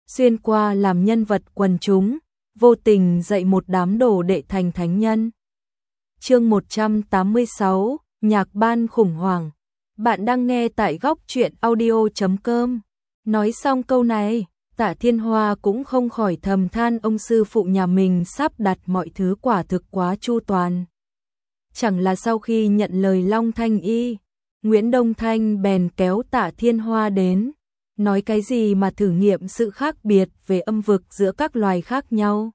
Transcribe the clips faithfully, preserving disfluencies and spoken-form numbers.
xuyên qua làm nhân vật quần chúng, vô tình dạy một đám đồ đệ thành thánh nhân. Chương một trăm tám mươi sáu, Nhạc ban khủng hoảng. Bạn đang nghe tại góc truyện audio chấm com. Nói xong câu này, Tạ Thiên Hoa cũng không khỏi thầm than ông sư phụ nhà mình sắp đặt mọi thứ quả thực quá chu toàn. Chẳng là sau khi nhận lời Long Thanh Y, Nguyễn Đông Thanh bèn kéo Tạ Thiên Hoa đến, nói cái gì mà thử nghiệm sự khác biệt về âm vực giữa các loài khác nhau.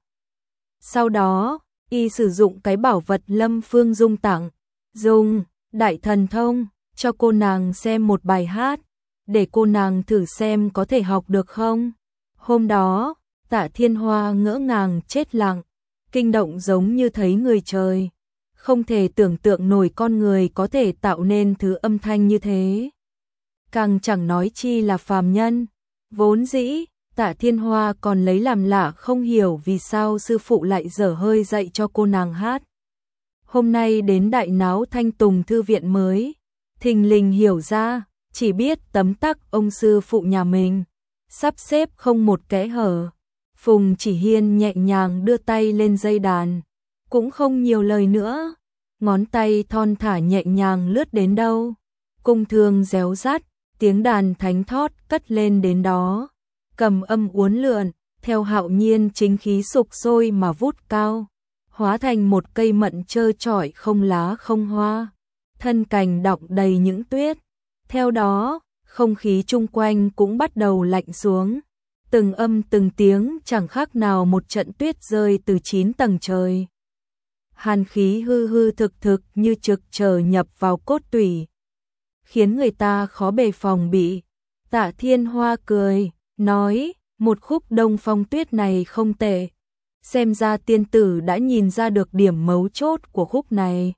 Sau đó, y sử dụng cái bảo vật Lâm Phương Dung tặng, dùng đại thần thông, cho cô nàng xem một bài hát, để cô nàng thử xem có thể học được không. Hôm đó, Tạ Thiên Hoa ngỡ ngàng chết lặng, kinh động giống như thấy người trời. Không thể tưởng tượng nổi con người có thể tạo nên thứ âm thanh như thế. Càng chẳng nói chi là phàm nhân. Vốn dĩ, Tạ Thiên Hoa còn lấy làm lạ không hiểu vì sao sư phụ lại dở hơi dạy cho cô nàng hát. Hôm nay đến đại náo Thanh Tùng thư viện mới, thình lình hiểu ra, chỉ biết tấm tắc ông sư phụ nhà mình, sắp xếp không một kẽ hở. Phùng Chỉ Hiên nhẹ nhàng đưa tay lên dây đàn, cũng không nhiều lời nữa, ngón tay thon thả nhẹ nhàng lướt đến đâu, cung thương réo rắt, tiếng đàn thánh thót cất lên đến đó, cầm âm uốn lượn, theo hạo nhiên chính khí sục sôi mà vút cao, hóa thành một cây mận trơ trọi không lá không hoa, thân cành đọng đầy những tuyết. Theo đó, không khí chung quanh cũng bắt đầu lạnh xuống, từng âm từng tiếng chẳng khác nào một trận tuyết rơi từ chín tầng trời. Hàn khí hư hư thực thực như trực chờ nhập vào cốt tủy, khiến người ta khó bề phòng bị. Tạ Thiên Hoa cười, nói, một khúc Đông Phong Tuyết này không tệ. Xem ra tiên tử đã nhìn ra được điểm mấu chốt của khúc này.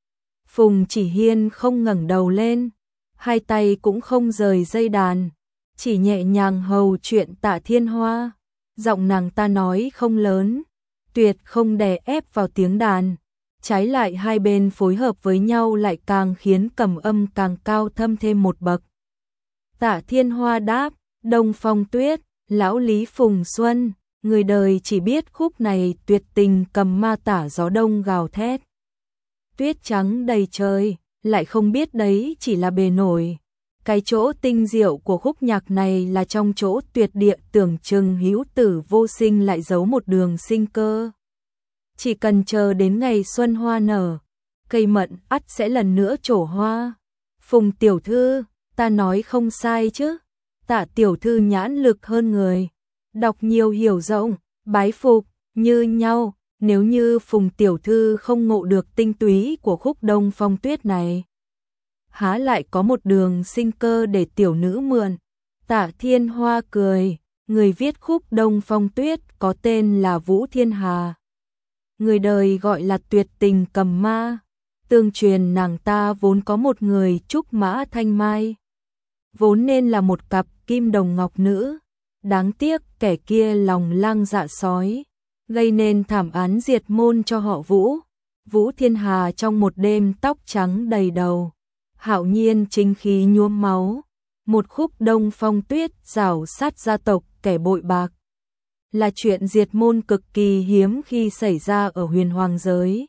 Phùng Chỉ Hiên không ngẩng đầu lên, hai tay cũng không rời dây đàn, chỉ nhẹ nhàng hầu chuyện Tạ Thiên Hoa. Giọng nàng ta nói không lớn, tuyệt không đè ép vào tiếng đàn, trái lại hai bên phối hợp với nhau lại càng khiến cầm âm càng cao thâm thêm một bậc. Tạ Thiên Hoa đáp, Đông Phong Tuyết, lão Lý Phùng Xuân, người đời chỉ biết khúc này tuyệt tình cầm ma tả gió đông gào thét. Tuyết trắng đầy trời, lại không biết đấy chỉ là bề nổi. Cái chỗ tinh diệu của khúc nhạc này là trong chỗ tuyệt địa tưởng chừng hữu tử vô sinh lại giấu một đường sinh cơ. Chỉ cần chờ đến ngày xuân hoa nở, cây mận ắt sẽ lần nữa trổ hoa. Phùng tiểu thư, ta nói không sai chứ? Tạ tiểu thư nhãn lực hơn người, đọc nhiều hiểu rộng, bái phục, như nhau. Nếu như Phùng tiểu thư không ngộ được tinh túy của khúc Đông Phong Tuyết này, há lại có một đường sinh cơ để tiểu nữ mượn. Tạ Thiên Hoa cười, người viết khúc Đông Phong Tuyết có tên là Vũ Thiên Hà, người đời gọi là tuyệt tình cầm ma. Tương truyền nàng ta vốn có một người trúc mã thanh mai, vốn nên là một cặp kim đồng ngọc nữ, đáng tiếc kẻ kia lòng lang dạ sói, gây nên thảm án diệt môn cho họ Vũ. Vũ Thiên Hà trong một đêm tóc trắng đầy đầu, hạo nhiên chính khí nhuốm máu, một khúc Đông Phong Tuyết rảo sát gia tộc kẻ bội bạc, là chuyện diệt môn cực kỳ hiếm khi xảy ra ở huyền hoàng giới.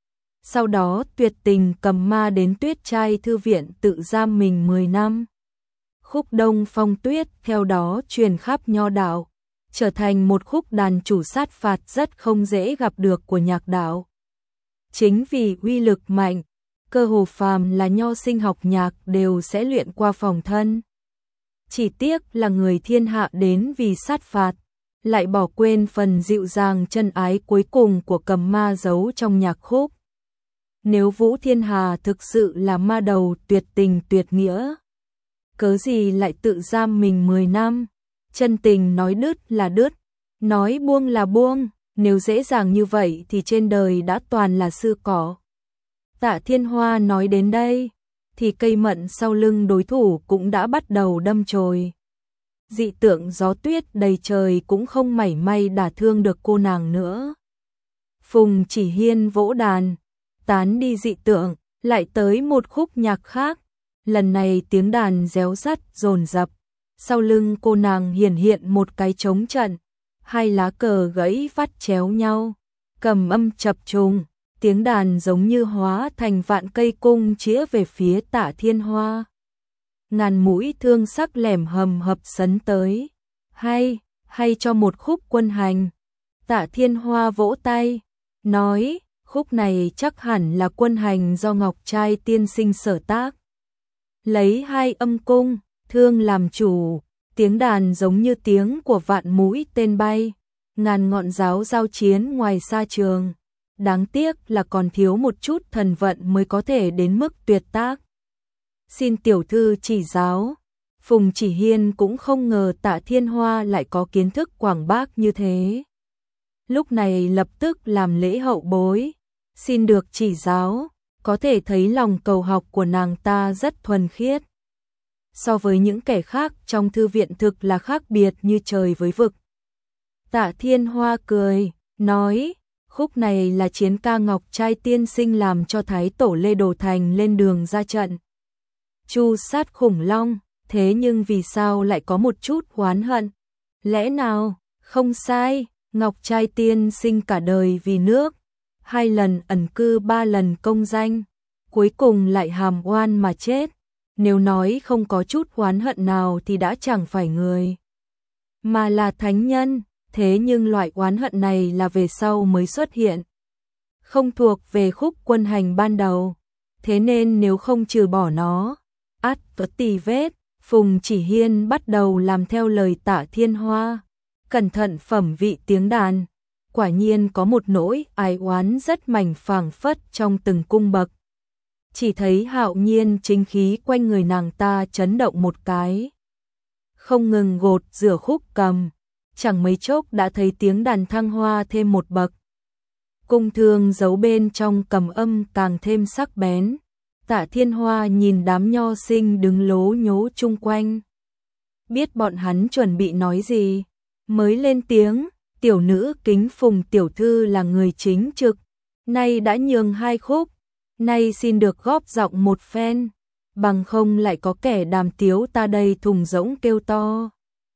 Sau đó tuyệt tình cầm ma đến Tuyết Trai thư viện tự giam mình mười năm. Khúc Đông Phong Tuyết theo đó truyền khắp nho đạo, trở thành một khúc đàn chủ sát phạt rất không dễ gặp được của nhạc đạo. Chính vì uy lực mạnh, cơ hồ phàm là nho sinh học nhạc đều sẽ luyện qua phòng thân. Chỉ tiếc là người thiên hạ đến vì sát phạt, lại bỏ quên phần dịu dàng chân ái cuối cùng của cầm ma giấu trong nhạc khúc. Nếu Vũ Thiên Hà thực sự là ma đầu tuyệt tình tuyệt nghĩa, cớ gì lại tự giam mình mười năm? Chân tình nói đứt là đứt, nói buông là buông, nếu dễ dàng như vậy thì trên đời đã toàn là sư cỏ. Tạ Thiên Hoa nói đến đây, thì cây mận sau lưng đối thủ cũng đã bắt đầu đâm chồi. Dị tượng gió tuyết đầy trời cũng không mảy may đả thương được cô nàng nữa. Phùng Chỉ Hiên vỗ đàn, tán đi dị tượng, lại tới một khúc nhạc khác. Lần này tiếng đàn réo rắt dồn dập, sau lưng cô nàng hiển hiện một cái trống trận, hai lá cờ gãy vắt chéo nhau, cầm âm chập trùng, tiếng đàn giống như hóa thành vạn cây cung chĩa về phía Tạ Thiên Hoa. Ngàn mũi thương sắc lẻm hầm hập sấn tới, hay, hay cho một khúc quân hành. Tạ Thiên Hoa vỗ tay, nói, khúc này chắc hẳn là quân hành do Ngọc Trai tiên sinh sở tác. Lấy hai âm cung, thương làm chủ, tiếng đàn giống như tiếng của vạn mũi tên bay, ngàn ngọn giáo giao chiến ngoài xa trường. Đáng tiếc là còn thiếu một chút thần vận mới có thể đến mức tuyệt tác. Xin tiểu thư chỉ giáo. Phùng Chỉ Hiên cũng không ngờ Tạ Thiên Hoa lại có kiến thức quảng bác như thế. Lúc này lập tức làm lễ hậu bối, xin được chỉ giáo, có thể thấy lòng cầu học của nàng ta rất thuần khiết. So với những kẻ khác trong thư viện thực là khác biệt như trời với vực. Tạ Thiên Hoa cười, nói, khúc này là chiến ca Ngọc Trai tiên sinh làm cho Thái Tổ Lê Đồ Thành lên đường ra trận chu sát khủng long, thế nhưng vì sao lại có một chút oán hận? Lẽ nào? Không sai, Ngọc Trai tiên sinh cả đời vì nước, hai lần ẩn cư ba lần công danh, cuối cùng lại hàm oan mà chết. Nếu nói không có chút oán hận nào thì đã chẳng phải người, mà là thánh nhân. Thế nhưng loại oán hận này là về sau mới xuất hiện, không thuộc về khúc quân hành ban đầu. Thế nên nếu không trừ bỏ nó, ắt có tì vết. Phùng Chỉ Hiên bắt đầu làm theo lời Tạ Thiên Hoa, cẩn thận phẩm vị tiếng đàn. Quả nhiên có một nỗi ái oán rất mảnh phảng phất trong từng cung bậc. Chỉ thấy hạo nhiên chính khí quanh người nàng ta chấn động một cái, không ngừng gột rửa khúc cầm, chẳng mấy chốc đã thấy tiếng đàn thăng hoa thêm một bậc. Cung thương giấu bên trong cầm âm càng thêm sắc bén. Tạ Thiên Hoa nhìn đám nho sinh đứng lố nhố chung quanh, biết bọn hắn chuẩn bị nói gì, mới lên tiếng, tiểu nữ kính Phùng tiểu thư là người chính trực, nay đã nhường hai khúc, nay xin được góp giọng một phen, bằng không lại có kẻ đàm tiếu ta đây thùng rỗng kêu to.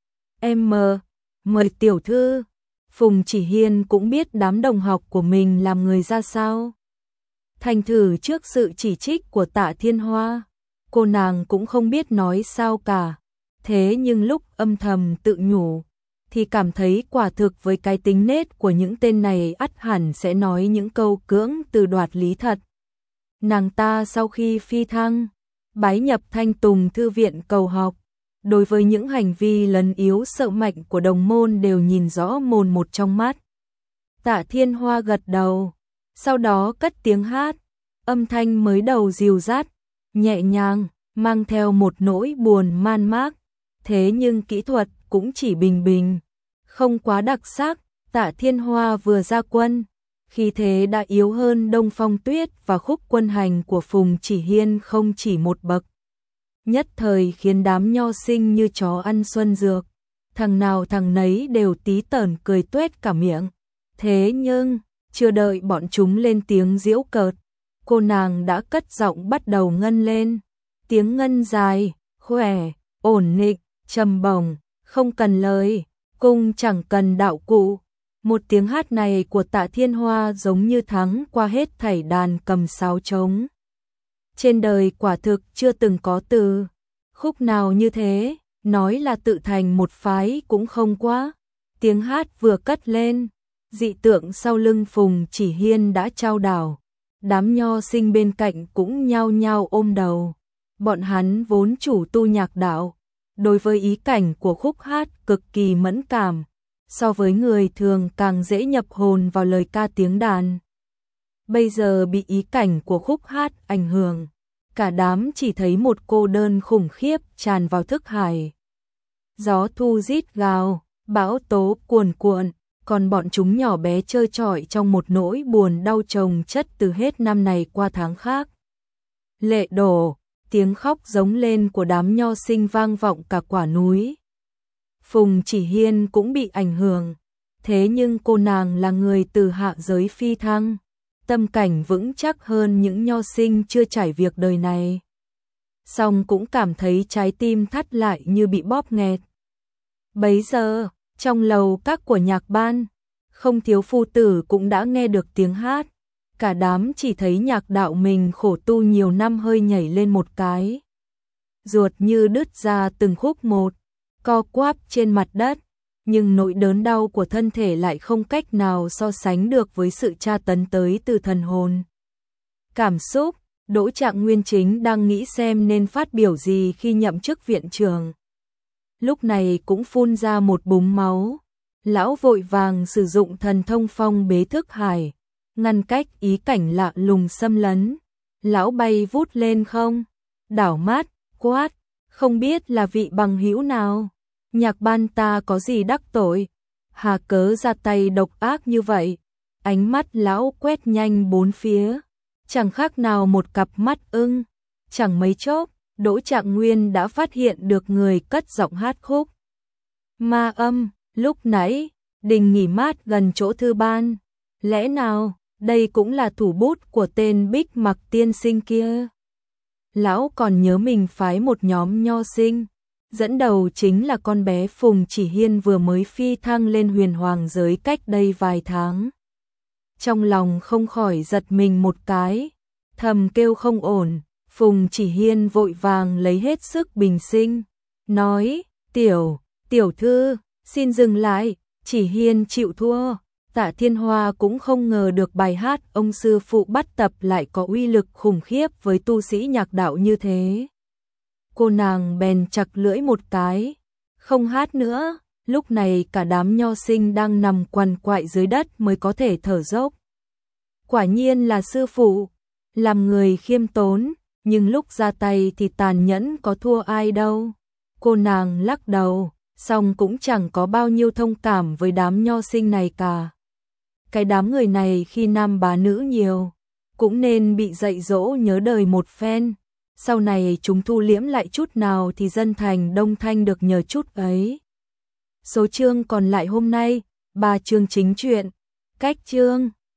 Em mờ, mời tiểu thư. Phùng Chỉ Hiên cũng biết đám đồng học của mình làm người ra sao. Thành thử trước sự chỉ trích của Tạ Thiên Hoa, cô nàng cũng không biết nói sao cả. Thế nhưng lúc âm thầm tự nhủ, thì cảm thấy quả thực với cái tính nết của những tên này ắt hẳn sẽ nói những câu cưỡng từ đoạt lý thật. Nàng ta sau khi phi thăng, bái nhập Thanh Tùng thư viện cầu học, đối với những hành vi lấn yếu sợ mạnh của đồng môn đều nhìn rõ mồn một trong mắt. Tạ Thiên Hoa gật đầu, sau đó cất tiếng hát, âm thanh mới đầu dịu dắt, nhẹ nhàng, mang theo một nỗi buồn man mác, thế nhưng kỹ thuật cũng chỉ bình bình, không quá đặc sắc. Tạ Thiên Hoa vừa ra quân, khí thế đã yếu hơn Đông Phong Tuyết và khúc quân hành của Phùng Chỉ Hiên không chỉ một bậc. Nhất thời khiến đám nho sinh như chó ăn xuân dược, thằng nào thằng nấy đều tí tởn cười tuét cả miệng. Thế nhưng, chưa đợi bọn chúng lên tiếng giễu cợt, cô nàng đã cất giọng bắt đầu ngân lên. Tiếng ngân dài, khỏe, ổn định, trầm bổng, không cần lời, cung chẳng cần đạo cụ. Một tiếng hát này của Tạ Thiên Hoa giống như thắng qua hết thảy đàn cầm sáo trống. Trên đời quả thực chưa từng có từ khúc nào như thế, nói là tự thành một phái cũng không quá. Tiếng hát vừa cất lên, dị tượng sau lưng Phùng Chỉ Hiên đã trao đảo. Đám nho sinh bên cạnh cũng nhao nhao ôm đầu. Bọn hắn vốn chủ tu nhạc đạo, đối với ý cảnh của khúc hát cực kỳ mẫn cảm, so với người thường càng dễ nhập hồn vào lời ca tiếng đàn. Bây giờ bị ý cảnh của khúc hát ảnh hưởng, cả đám chỉ thấy một cô đơn khủng khiếp tràn vào thức hải. Gió thu rít gào, bão tố cuồn cuộn, còn bọn chúng nhỏ bé trơ trọi trong một nỗi buồn đau chồng chất từ hết năm này qua tháng khác. Lệ đổ, tiếng khóc giống lên của đám nho sinh vang vọng cả quả núi. Phùng Chỉ Hiên cũng bị ảnh hưởng, thế nhưng cô nàng là người từ hạ giới phi thăng, tâm cảnh vững chắc hơn những nho sinh chưa trải việc đời này. song cũng cảm thấy trái tim thắt lại như bị bóp nghẹt. Bấy giờ, trong lầu các của nhạc ban, không thiếu phu tử cũng đã nghe được tiếng hát. Cả đám chỉ thấy nhạc đạo mình khổ tu nhiều năm hơi nhảy lên một cái. Ruột như đứt ra từng khúc một, co quắp trên mặt đất. Nhưng nỗi đớn đau của thân thể lại không cách nào so sánh được với sự tra tấn tới từ thần hồn. Cảm xúc, Đỗ Trạng Nguyên chính đang nghĩ xem nên phát biểu gì khi nhậm chức viện trưởng. Lúc này cũng phun ra một búng máu. Lão vội vàng sử dụng thần thông phong bế thức hải, ngăn cách ý cảnh lạ lùng xâm lấn. Lão bay vút lên không, đảo mắt, quát, không biết là vị bằng hữu nào. Nhạc ban ta có gì đắc tội, hà cớ ra tay độc ác như vậy. Ánh mắt lão quét nhanh bốn phía, chẳng khác nào một cặp mắt ưng. Chẳng mấy chốc, Đỗ Trạng Nguyên đã phát hiện được người cất giọng hát khúc ma âm. Lúc nãy, đình nghỉ mát gần chỗ thư ban. Lẽ nào, đây cũng là thủ bút của tên Bích Mặc tiên sinh kia? Lão còn nhớ mình phái một nhóm nho sinh. Dẫn đầu chính là con bé Phùng Chỉ Hiên vừa mới phi thăng lên huyền hoàng giới cách đây vài tháng. Trong lòng không khỏi giật mình một cái, thầm kêu không ổn. Phùng Chỉ Hiên vội vàng lấy hết sức bình sinh, nói, tiểu, tiểu thư, xin dừng lại. Chỉ Hiên chịu thua. Tạ Thiên Hoa cũng không ngờ được bài hát ông sư phụ bắt tập lại có uy lực khủng khiếp với tu sĩ nhạc đạo như thế. Cô nàng bèn chặt lưỡi một cái, không hát nữa. Lúc này cả đám nho sinh đang nằm quằn quại dưới đất mới có thể thở dốc. Quả nhiên là sư phụ, làm người khiêm tốn, nhưng lúc ra tay thì tàn nhẫn có thua ai đâu. Cô nàng lắc đầu, song cũng chẳng có bao nhiêu thông cảm với đám nho sinh này cả. Cái đám người này khi nam bá nữ nhiều, cũng nên bị dạy dỗ nhớ đời một phen. Sau này chúng thu liễm lại chút nào thì dân thành Đông Thanh được nhờ chút ấy. Số chương còn lại hôm nay, ba chương chính truyện, cách chương.